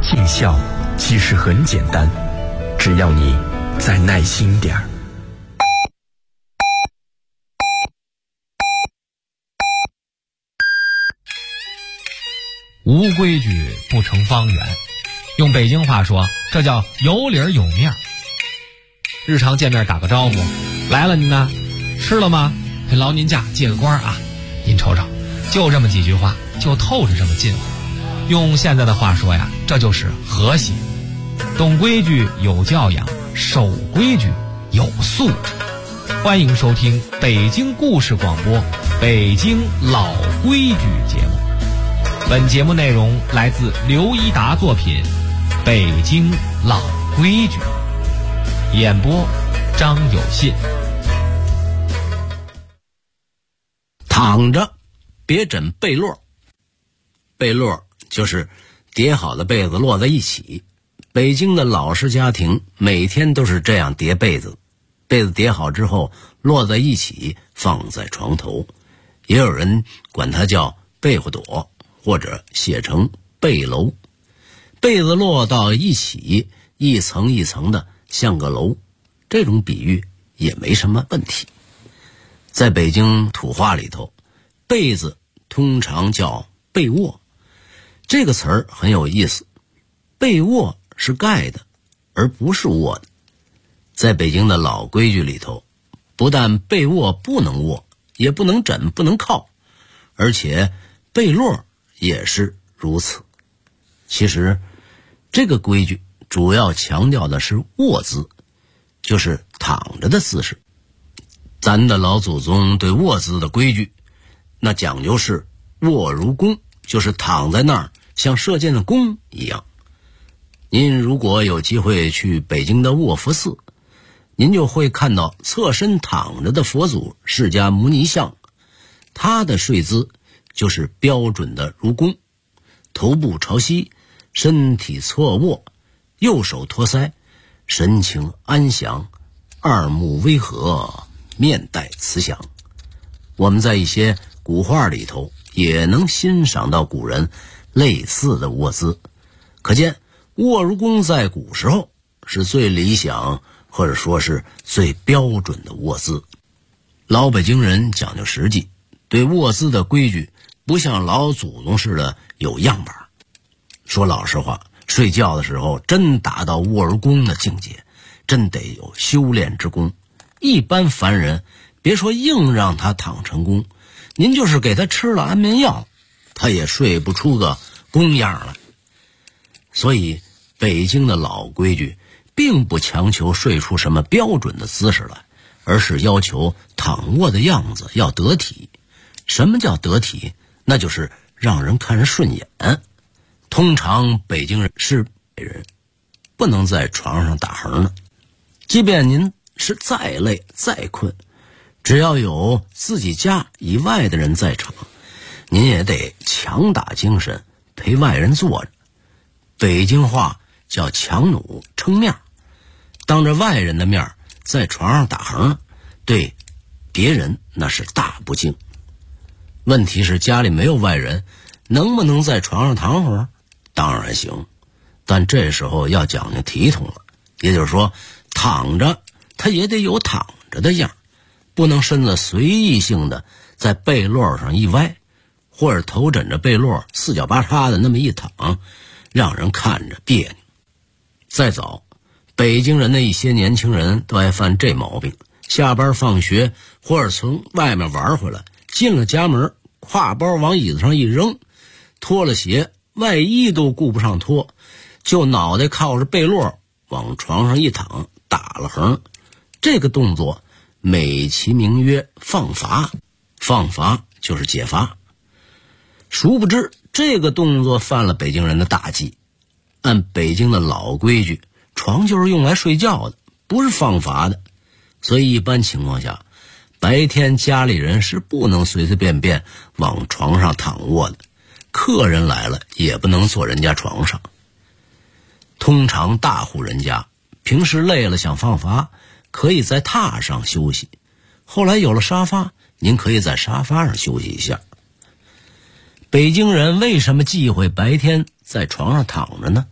尽孝其实很简单，只要你再耐心点儿。 无规矩不成方圆，用北京话说，这叫有理儿有面儿。日常见面打个招呼，来了您呢，吃了吗？劳您驾，借个光啊！您瞅瞅，就这么几句话，就透着这么近乎。用现在的话说呀，这就是和谐。懂规矩有教养，守规矩有素质。欢迎收听北京故事广播《北京老规矩》节目。本节目内容来自刘一达作品《北京老规矩》，演播张有信。 躺着别枕被摞，被摞就是叠好的被子摞在一起。北京的老式家庭每天都是这样叠被子，被子叠好之后摞在一起放在床头，也有人管它叫被窝垛，或者写成被楼。被子摞到一起，一层一层的像个楼，这种比喻也没什么问题。在北京土话里头，被子通常叫被窝，这个词儿很有意思。被窝是盖的，而不是卧的。在北京的老规矩里头，不但被窝不能卧，也不能枕，不能靠，而且被摞也是如此。其实这个规矩主要强调的是卧姿，就是躺着的姿势。咱的老祖宗对卧姿的规矩，那讲究是卧如弓，就是躺在那儿像射箭的弓一样。您如果有机会去北京的卧佛寺，您就会看到侧身躺着的佛祖释迦牟尼像，他的睡姿就是标准的如弓，头部朝西，身体侧卧，右手托腮，神情安详，二目微合，面带慈祥。我们在一些古画里头也能欣赏到古人类似的卧姿，可见卧如弓在古时候是最理想，或者说是最标准的卧姿。老北京人讲究实际，对卧姿的规矩不像老祖宗似的有样板。说老实话，睡觉的时候真达到卧如弓的境界，真得有修炼之功。一般凡人别说硬让他躺成功，您就是给他吃了安眠药，他也睡不出个弓样来。所以北京的老规矩并不强求睡出什么标准的姿势来，而是要求躺卧的样子要得体。什么叫得体？那就是让人看着顺眼。通常北京人是北人，不能在床上打横的。即便您是再累再困，只要有自己家以外的人在场，您也得强打精神陪外人坐着。北京话叫强弩撑面，当着外人的面在床上打横，对别人那是大不敬。问题是家里没有外人，能不能在床上躺会儿？当然行，但这时候要讲究体统了，也就是说躺着他也得有躺着的样，不能身子随意性的在被摞上一歪，或者头枕着被摞四脚八叉的那么一躺，让人看着别扭。再早，北京人的一些年轻人都爱犯这毛病，下班放学或者从外面玩回来，进了家门，挎包往椅子上一扔，脱了鞋，外衣都顾不上脱，就脑袋靠着被摞往床上一躺，打了横。这个动作美其名曰放罚，放罚就是解罚。殊不知这个动作犯了北京人的大忌。按北京的老规矩，床就是用来睡觉的，不是放罚的。所以一般情况下，白天家里人是不能随随便便往床上躺卧的，客人来了也不能坐人家床上。通常大户人家平时累了想放罚，可以在榻上休息，后来有了沙发，您可以在沙发上休息一下。北京人为什么忌讳白天在床上躺着呢？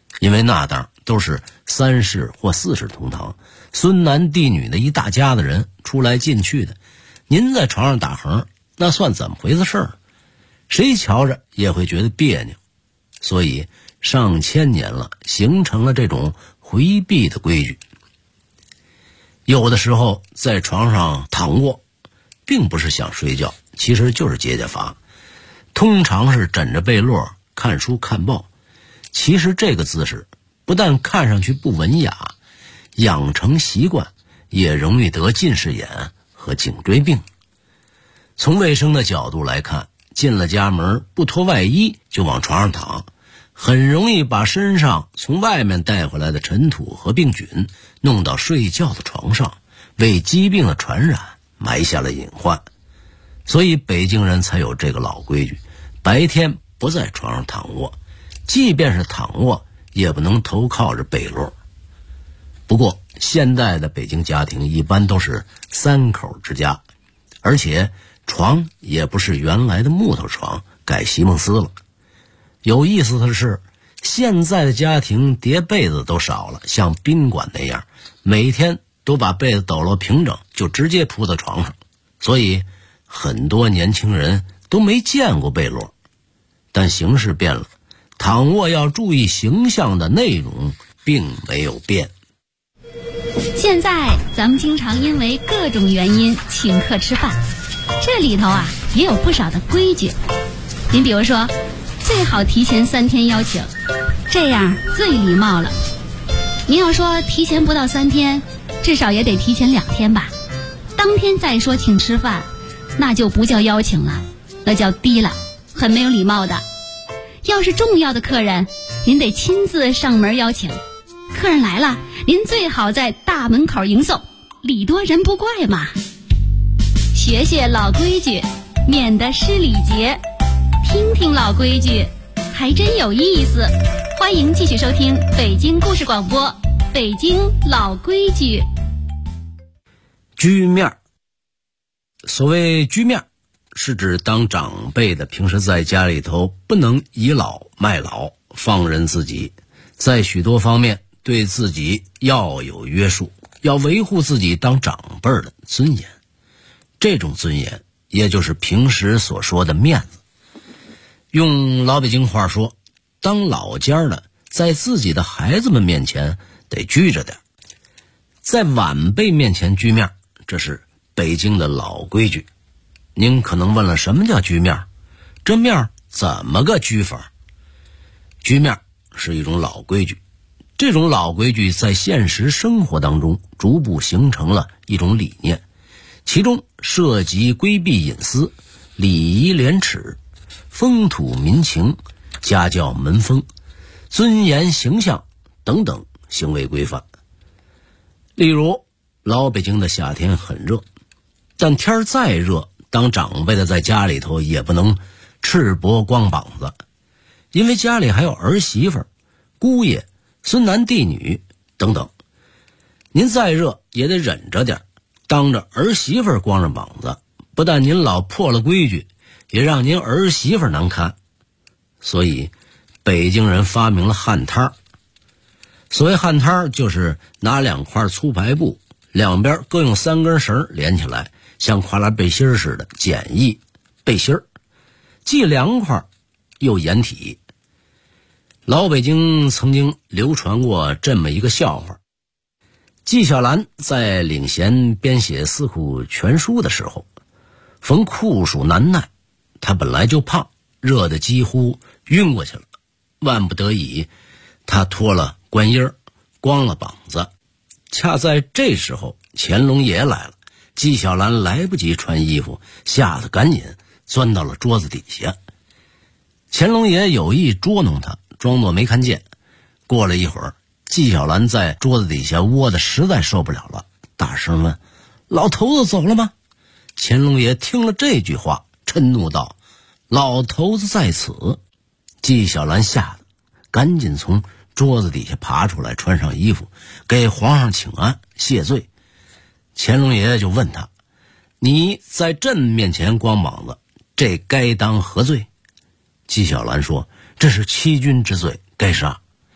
因为那当都是3世或4世同堂，孙男弟女的一大家子人出来进去的，您在床上打横，那算怎么回事儿？谁瞧着也会觉得别扭。所以上千年了，形成了这种回避的规矩。有的时候在床上躺卧，并不是想睡觉，其实就是解解乏，通常是枕着被褥看书看报。其实这个姿势不但看上去不文雅，养成习惯也容易得近视眼和颈椎病。从卫生的角度来看，进了家门不脱外衣就往床上躺，很容易把身上从外面带回来的尘土和病菌弄到睡觉的床上，为疾病的传染埋下了隐患。所以北京人才有这个老规矩，白天不在床上躺卧，即便是躺卧也不能头靠着被褥。不过现代的北京家庭一般都是3口之家，而且床也不是原来的木头床，改席梦思了。有意思的是，现在的家庭叠被子都少了，像宾馆那样每天都把被子抖落平整就直接铺在床上，所以很多年轻人都没见过被褥。但形势变了，躺卧要注意形象的内容并没有变。 现在咱们经常因为各种原因请客吃饭，这里头也有不少的规矩。您比如说，最好提前3天邀请，这样最礼貌了。您要说提前不到3天，至少也得提前2天吧。当天再说请吃饭，那就不叫邀请了，那叫低了，很没有礼貌的。要是重要的客人，您得亲自上门邀请。客人来了，您最好在大门口迎送，礼多人不怪嘛。学学老规矩，免得失礼节。听听老规矩，还真有意思。欢迎继续收听北京故事广播《北京老规矩》。 居面，所谓居面，是指当长辈的平时在家里头不能倚老卖老，放任自己，在许多方面对自己要有约束，要维护自己当长辈的尊严。这种尊严也就是平时所说的面子。用老北京话说，当老家的在自己的孩子们面前得拘着点，在晚辈面前居面，这是北京的老规矩。您可能问了，什么叫居面？这面怎么个居法？居面是一种老规矩，这种老规矩在现实生活当中逐步形成了一种理念，其中涉及规避隐私、礼仪廉耻、风土民情、家教门风、尊严形象等等行为规范。例如，老北京的夏天很热，但天再热，当长辈的在家里头也不能赤膊光膀子，因为家里还有儿媳妇、姑爷、孙男弟女等等。您再热也得忍着点，当着儿媳妇光着膀子，不但您老破了规矩，也让您儿媳妇难堪。所以北京人发明了旱摊。所谓旱摊，就是拿2块粗排布，两边各用3根绳连起来，像跨栏背心似的简易背心，既凉快又掩体。老北京曾经流传过这么一个笑话。纪晓岚在领衔编写《四库全书》的时候，逢酷暑难耐，他本来就胖，热得几乎晕过去了，万不得已他脱了官衣，光了膀子。恰在这时候，乾隆爷来了，纪晓岚来不及穿衣服，吓得赶紧钻到了桌子底下。乾隆爷有意捉弄他，装作没看见。过了一会儿，纪晓岚在桌子底下窝得实在受不了了，大声问：“老头子走了吗？”乾隆爷听了这句话，嗔怒道：“老头子在此。”纪晓岚吓得赶紧从桌子底下爬出来，穿上衣服，给皇上请安谢罪。乾隆爷爷就问他：“你在朕面前光膀子，这该当何罪？”纪晓岚说：“这是欺君之罪，该杀。”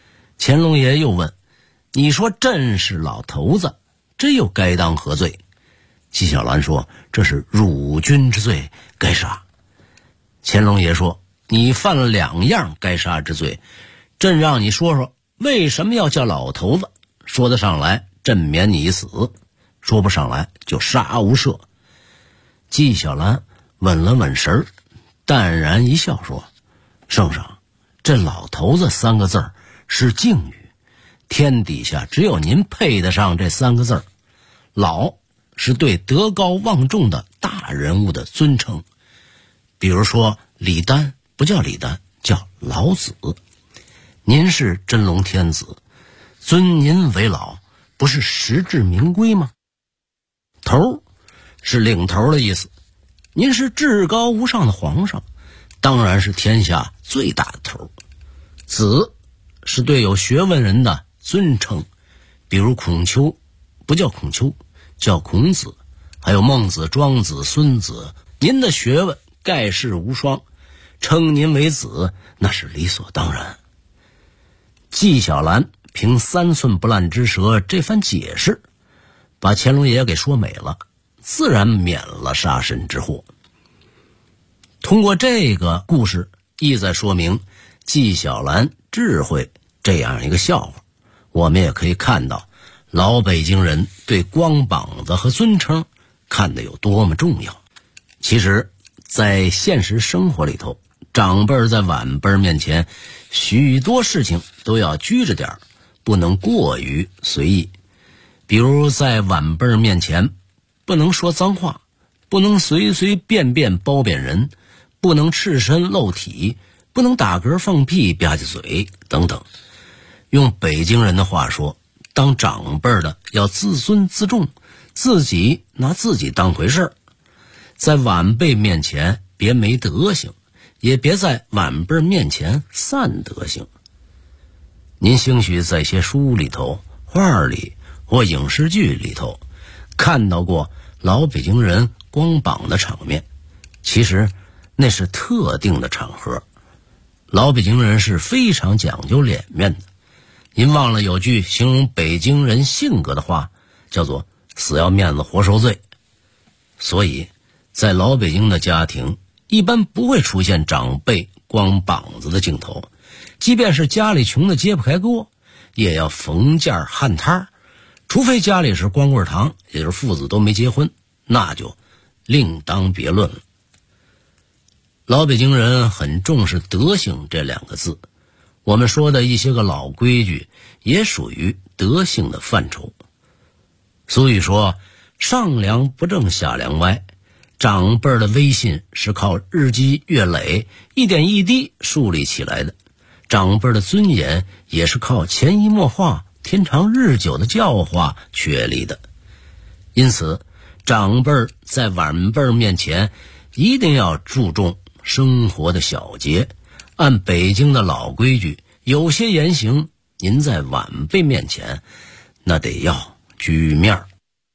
乾隆爷又问：你说朕是老头子，这又该当何罪？纪晓岚说：这是辱君之罪，该杀。乾隆爷说：你犯了2样该杀之罪，朕让你说说为什么要叫老头子，说得上来朕免你一死，说不上来就杀无赦。纪晓岚稳了稳神儿，淡然一笑说：圣上，这老头子3个字儿是敬语，天底下只有您配得上这3个字儿。老是对德高望重的大人物的尊称，比如说李丹不叫李丹，叫老子。您是真龙天子，尊您为老，不是实至名归吗？头是领头的意思，您是至高无上的皇上，当然是天下最大的头。子是对有学问人的尊称，比如孔丘不叫孔丘，叫孔子，还有孟子、庄子、孙子，您的学问盖世无双，称您为子那是理所当然。纪晓岚凭3寸不烂之舌这番解释，把乾隆爷给说美了，自然免了杀身之祸。通过这个故事意在说明纪晓岚智慧这样一个笑话，我们也可以看到老北京人对光膀子和尊称看得有多么重要。其实在现实生活里头，长辈在晚辈面前许多事情都要拘着点，不能过于随意。比如在晚辈面前不能说脏话，不能随随便便褒贬人，不能赤身露体，不能打嗝放屁吧唧嘴等等。用北京人的话说，当长辈的要自尊自重，自己拿自己当回事儿。在晚辈面前别没德行，也别在晚辈面前散德行。您兴许在些书里头、画里或影视剧里头看到过老北京人光膀的场面，其实那是特定的场合。老北京人是非常讲究脸面的。您忘了有句形容北京人性格的话，叫做死要面子活受罪。所以在老北京的家庭一般不会出现长辈光膀子的镜头，即便是家里穷的揭不开锅，也要缝件焊摊，除非家里是光棍堂，也就是父子都没结婚，那就另当别论了。老北京人很重视德行这2个字，我们说的一些个老规矩也属于德性的范畴。俗语说上梁不正下梁歪，长辈的威信是靠日积月累一点一滴树立起来的，长辈的尊严也是靠潜移默化天长日久的教化确立的。因此长辈在晚辈面前一定要注重生活的小节，按北京的老规矩，有些言行您在晚辈面前那得要居面。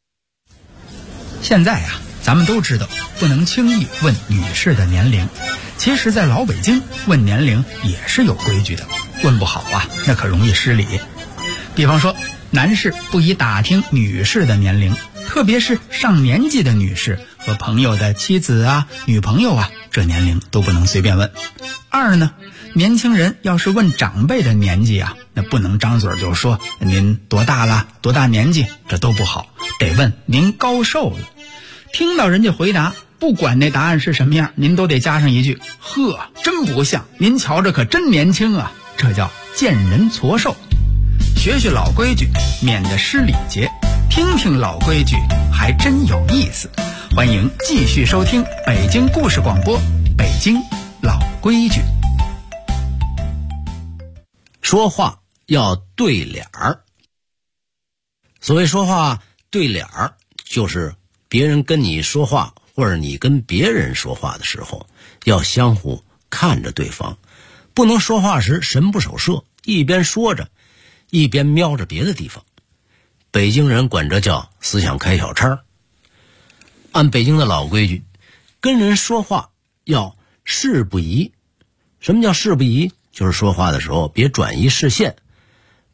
现在啊，咱们都知道不能轻易问女士的年龄，其实在老北京问年龄也是有规矩的，问不好啊那可容易失礼。比方说男士不宜打听女士的年龄，特别是上年纪的女士和朋友的妻子啊、女朋友啊，这年龄都不能随便问。2呢，年轻人要是问长辈的年纪啊，那不能张嘴就说您多大了、多大年纪，这都不好，得问您高寿了。听到人家回答，不管那答案是什么样，您都得加上一句：呵，真不像，您瞧着可真年轻啊，这叫见人矬寿。学学老规矩，免得失礼节，听听老规矩还真有意思。欢迎继续收听北京故事广播，北京老规矩。 说话要对脸儿。所谓说话对脸儿，就是别人跟你说话或者你跟别人说话的时候，要相互看着对方，不能说话时神不守舍，一边说着一边瞄着别的地方。北京人管这叫思想开小差。按北京的老规矩，跟人说话要事不宜。什么叫事不宜？就是说话的时候别转移视线，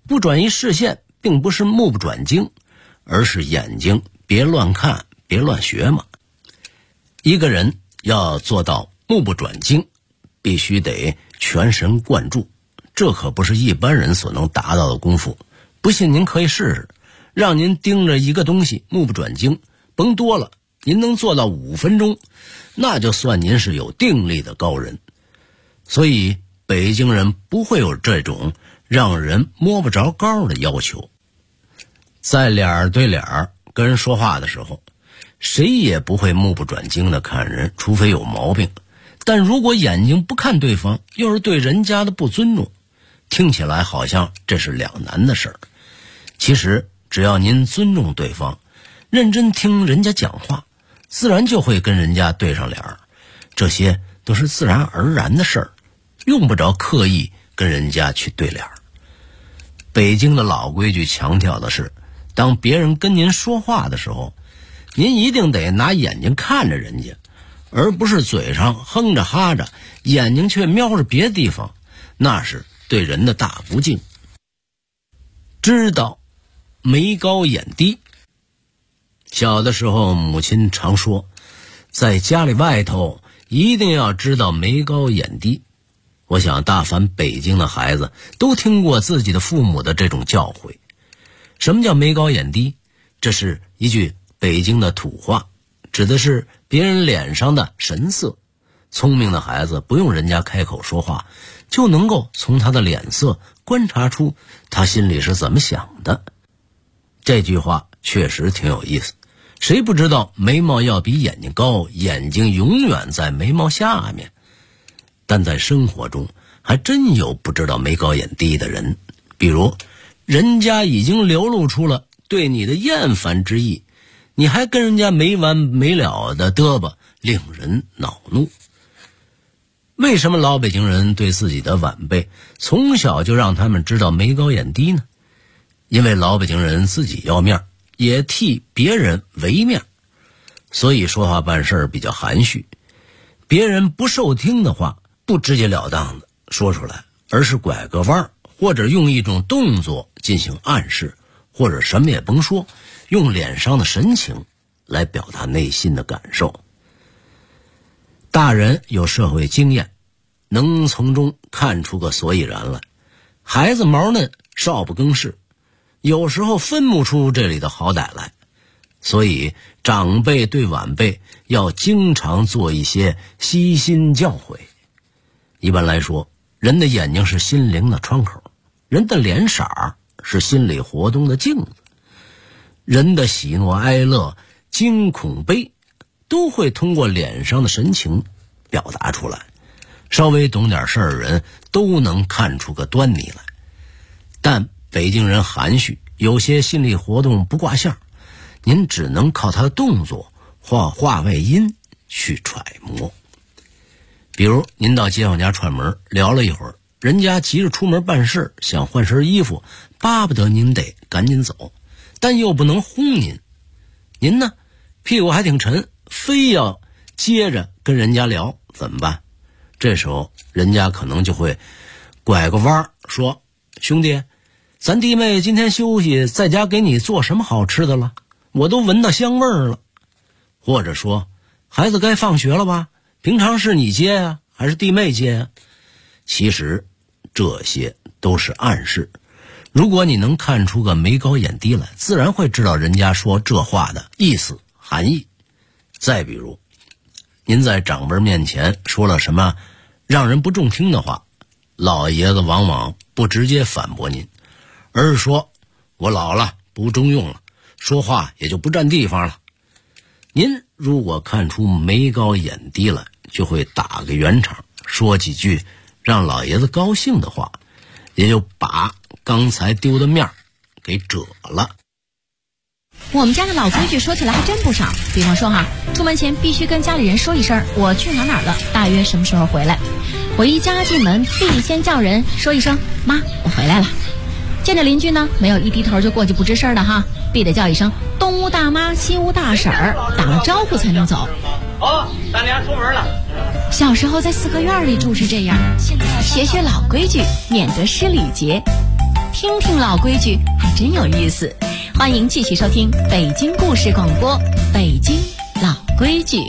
不转移视线并不是目不转睛，而是眼睛别乱看别乱学嘛。一个人要做到目不转睛，必须得全神贯注，这可不是一般人所能达到的功夫。不信您可以试试，让您盯着一个东西目不转睛，甭多了，您能做到5分钟，那就算您是有定力的高人。所以北京人不会有这种让人摸不着高的要求。在脸对脸跟人说话的时候，谁也不会目不转睛的看人，除非有毛病。但如果眼睛不看对方，又是对人家的不尊重，听起来好像这是两难的事儿。其实只要您尊重对方，认真听人家讲话，自然就会跟人家对上脸儿。这些都是自然而然的事儿，用不着刻意跟人家去对脸儿。北京的老规矩强调的是，当别人跟您说话的时候，您一定得拿眼睛看着人家，而不是嘴上哼着哈着，眼睛却瞄着别的地方，那是对人的大不敬。知道眉高眼低。小的时候母亲常说，在家里外头一定要知道眉高眼低。我想大凡北京的孩子都听过自己的父母的这种教诲。什么叫眉高眼低？这是一句北京的土话，指的是别人脸上的神色。聪明的孩子不用人家开口说话，就能够从他的脸色观察出他心里是怎么想的。这句话确实挺有意思，谁不知道眉毛要比眼睛高，眼睛永远在眉毛下面。但在生活中还真有不知道眉高眼低的人，比如人家已经流露出了对你的厌烦之意，你还跟人家没完没了的嘚啵，令人恼怒。为什么老北京人对自己的晚辈从小就让他们知道眉高眼低呢？因为老北京人自己要面，也替别人为面，所以说话办事比较含蓄。别人不受听的话，不直截了当的说出来，而是拐个弯，或者用一种动作进行暗示，或者什么也甭说，用脸上的神情来表达内心的感受。大人有社会经验，能从中看出个所以然来。孩子毛嫩，少不更事，有时候分不出这里的好歹来。所以长辈对晚辈要经常做一些悉心教诲。一般来说，人的眼睛是心灵的窗口，人的脸色是心理活动的镜子，人的喜怒哀乐、惊恐悲都会通过脸上的神情表达出来。稍微懂点事儿的人都能看出个端倪来。但北京人含蓄，有些心理活动不挂相，您只能靠他的动作或话外音去揣摩。比如您到街坊家串门，聊了一会儿，人家急着出门办事，想换身衣服，巴不得您得赶紧走，但又不能轰您。您呢，屁股还挺沉，非要接着跟人家聊，怎么办？这时候人家可能就会拐个弯说，兄弟，咱弟妹今天休息，在家给你做什么好吃的了？我都闻到香味儿了。或者说，孩子该放学了吧？平常是你接呀，还是弟妹接呀？其实这些都是暗示。如果你能看出个眉高眼低来，自然会知道人家说这话的意思含义。再比如，您在长辈面前说了什么让人不中听的话，老爷子往往不直接反驳您，而是说，我老了，不中用了，说话也就不占地方了。您如果看出眉高眼低来，就会打个圆场，说几句让老爷子高兴的话，也就把刚才丢的面给遮了。 我们家的老规矩说起来还真不少，比方说出门前必须跟家里人说一声我去哪了，大约什么时候回来。我一家进门必先叫人说一声妈，我回来了。见着邻居呢，没有一低头就过去不吱声的必得叫一声东屋大妈西屋大婶儿，打了招呼才能走。 咱俩出门了。 小时候在四合院里住是这样，现在学学老规矩，免得失礼节。 听听老规矩还真有意思。欢迎继续收听北京故事广播，北京老规矩。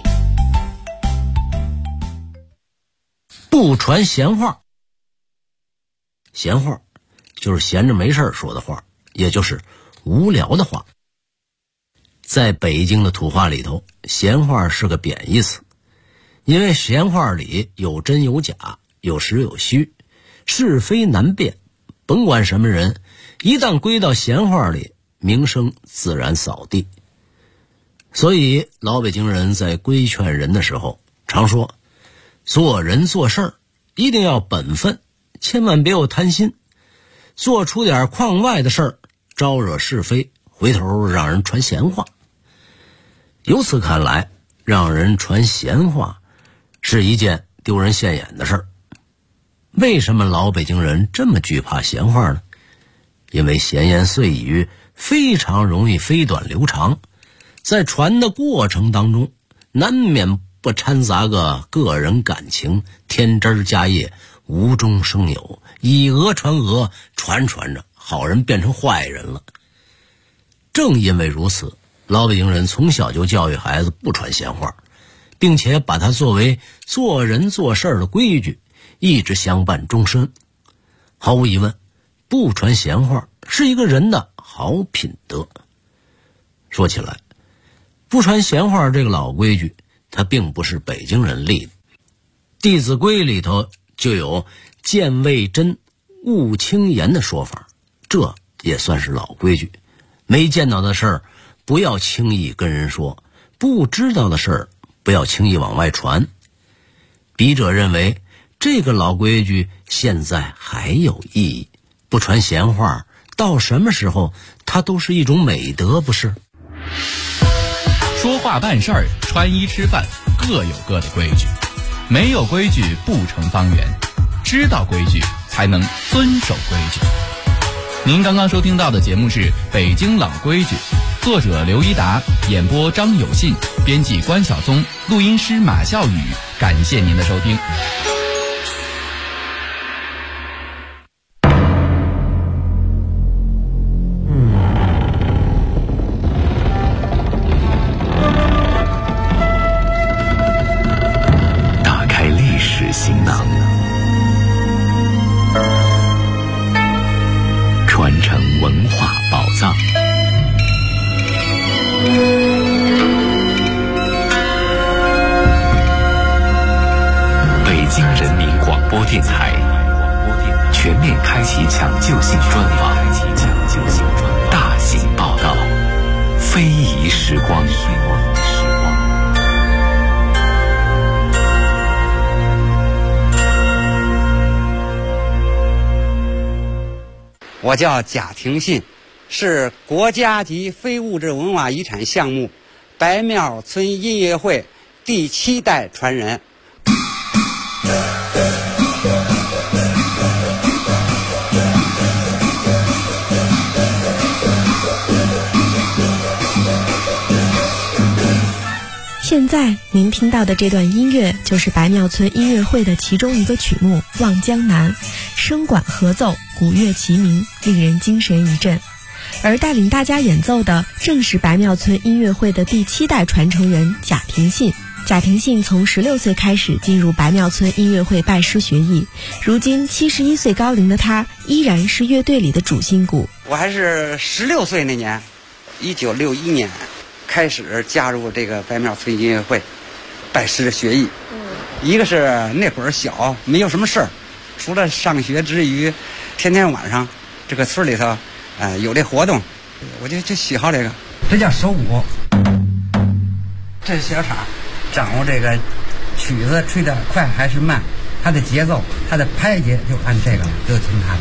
不传闲话。闲话就是闲着没事说的话，也就是无聊的话。在北京的土话里头，闲话是个贬义词，因为闲话里有真有假，有实有虚，是非难辨。甭管什么人，一旦归到闲话里，名声自然扫地。所以老北京人在规劝人的时候常说，做人做事儿一定要本分，千万别有贪心，做出点框外的事儿，招惹是非，回头让人传闲话。由此看来，让人传闲话是一件丢人现眼的事儿。为什么老北京人这么惧怕闲话呢？因为闲言碎语非常容易飞短流长，在传的过程当中，难免不掺杂个个人感情，添枝加叶，无中生有，以讹传讹，传着好人变成坏人了。正因为如此，老北京人从小就教育孩子不传闲话，并且把它作为做人做事的规矩，一直相伴终身。毫无疑问，不传闲话是一个人的好品德。说起来，不传闲话这个老规矩，它并不是北京人立的。《弟子规》里头就有见未真勿轻言的说法，这也算是老规矩。没见到的事儿不要轻易跟人说，不知道的事儿不要轻易往外传。笔者认为这个老规矩现在还有意义，不传闲话到什么时候它都是一种美德，不是？ 说话办事儿，穿衣吃饭，各有各的规矩，没有规矩不成方圆，知道规矩才能遵守规矩。您刚刚收听到的节目是《北京老规矩》，作者刘一达，演播张有信，编辑关晓松，录音师马笑宇。感谢您的收听。 打开历史行囊，传承文化宝藏。北京人民广播电台全面开启抢救性专访，大型报道，非遗时光。 我叫贾廷信，是国家级非物质文化遗产项目白庙村音乐会第7代传人。 现在您听到的这段音乐就是白庙村音乐会的其中一个曲目《望江南》，声管合奏，鼓乐齐鸣，令人精神一振。而带领大家演奏的正是白庙村音乐会的第7代传承人贾廷信。贾廷信从16岁开始进入白庙村音乐会拜师学艺，如今71岁高龄的他依然是乐队里的主心骨。 我还是16岁那年，1961年开始加入这个白庙村音乐会拜师学艺。一个是那会儿小，没有什么事儿，除了上学之余，天天晚上这个村里头有这活动，我就喜好这个。这叫手鼓，这是小叉，掌握这个曲子吹得快还是慢，它的节奏，它的拍节就按这个，就听它的。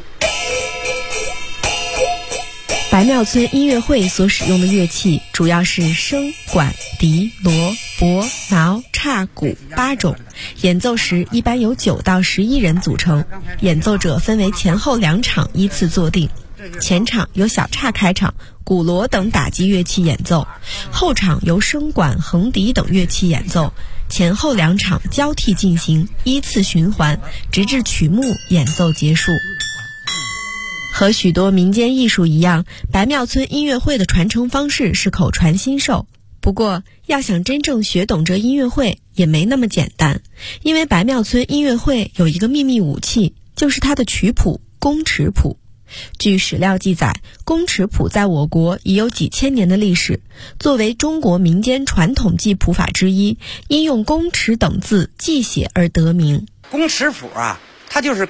白庙村音乐会所使用的乐器主要是笙、管、笛、锣、钹、挠、叉、鼓8种，演奏时一般由9到11人组成，演奏者分为前后2场依次坐定。前场由小叉开场，鼓锣等打击乐器演奏，后场由笙管、横笛等乐器演奏，前后2场交替进行，依次循环，直至曲目演奏结束。 和许多民间艺术一样，白庙村音乐会的传承方式是口传心授。不过，要想真正学懂这音乐会也没那么简单，因为白庙村音乐会有一个秘密武器，就是它的曲谱宫尺谱。据史料记载，宫尺谱在我国已有几千年的历史，作为中国民间传统记谱法之一，因用宫尺等字记写而得名。 宫尺谱啊，它就是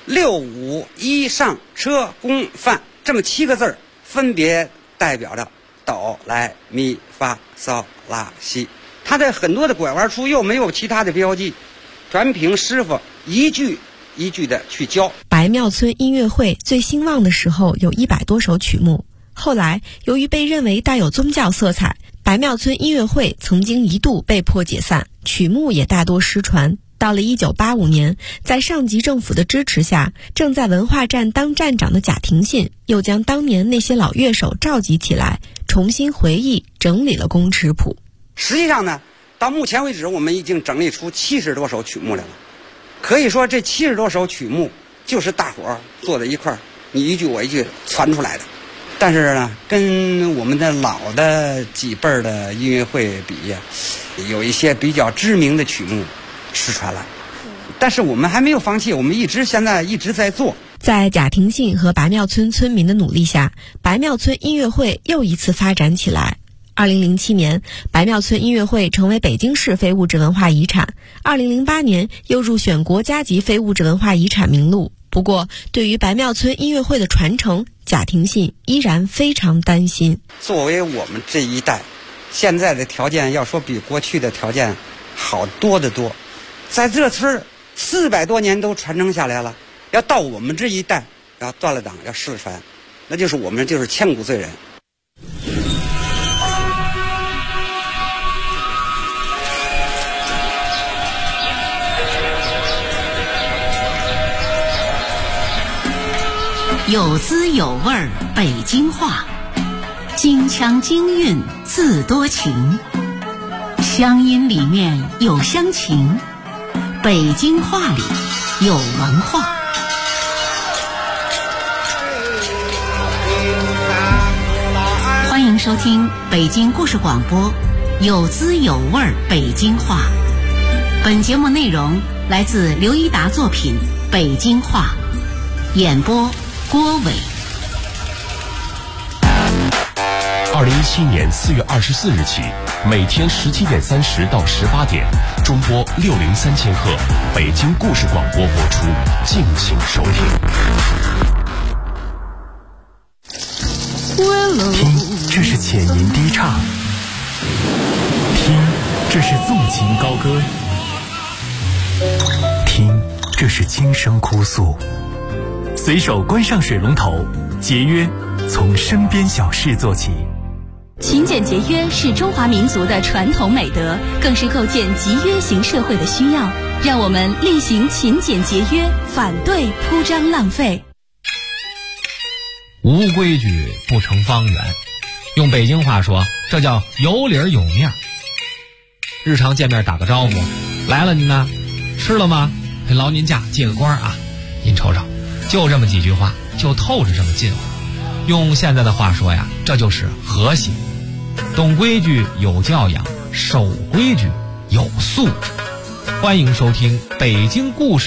6、5、1上车宫范这么7个字，分别代表着哆来咪发嗦拉西。它在很多的拐弯处又没有其他的标记，全凭师傅一句一句的去教。 白庙村音乐会最兴旺的时候有100多首曲目，后来由于被认为带有宗教色彩，白庙村音乐会曾经一度被迫解散，曲目也大多失传。到了1985年，在上级政府的支持下，正在文化站当站长的贾廷信又将当年那些老乐手召集起来，重新回忆整理了宫尺谱。 实际上呢，到目前为止我们已经整理出70多首曲目来了。可以说这70多首曲目就是大伙儿坐在一块儿，你一句我一句传出来的。但是呢，跟我们的老的几辈儿的音乐会比呀，有一些比较知名的曲目失传了。但是我们还没有放弃，我们现在一直在做。 在贾廷信和白庙村村民的努力下，白庙村音乐会又一次发展起来。2007年，白庙村音乐会成为北京市非物质文化遗产。2008年又入选国家级非物质文化遗产名录。不过，对于白庙村音乐会的传承，贾廷信依然非常担心。 作为我们这一代，现在的条件要说比过去的条件好多得多。在这村400多年都传承下来了，要到我们这一代要断了档要失传，那就是我们就是千古罪人。 有滋有味儿北京话，京腔京韵字多情，乡音里面有乡情，北京话里有文化。欢迎收听北京故事广播有滋有味儿北京话。本节目内容来自刘一达作品《北京话》，演播郭伟。 2017年4月24日起，每天17点30到18点，中波603千赫，北京故事广播播出，敬请收听。 听，这是浅吟低唱；听，这是纵情高歌；听，这是轻声哭诉。随手关上水龙头，节约从身边小事做起。 勤俭节约是中华民族的传统美德，更是构建集约型社会的需要。让我们厉行勤俭节约，反对铺张浪费。 无规矩不成方圆，用北京话说，这叫有理儿有面儿。日常见面打个招呼，来了您呢，吃了吗？劳您驾，借个光啊，您瞅瞅。就这么几句话，就透着这么近乎。用现在的话说呀，这就是和谐。懂规矩有教养，守规矩有素质。欢迎收听北京故事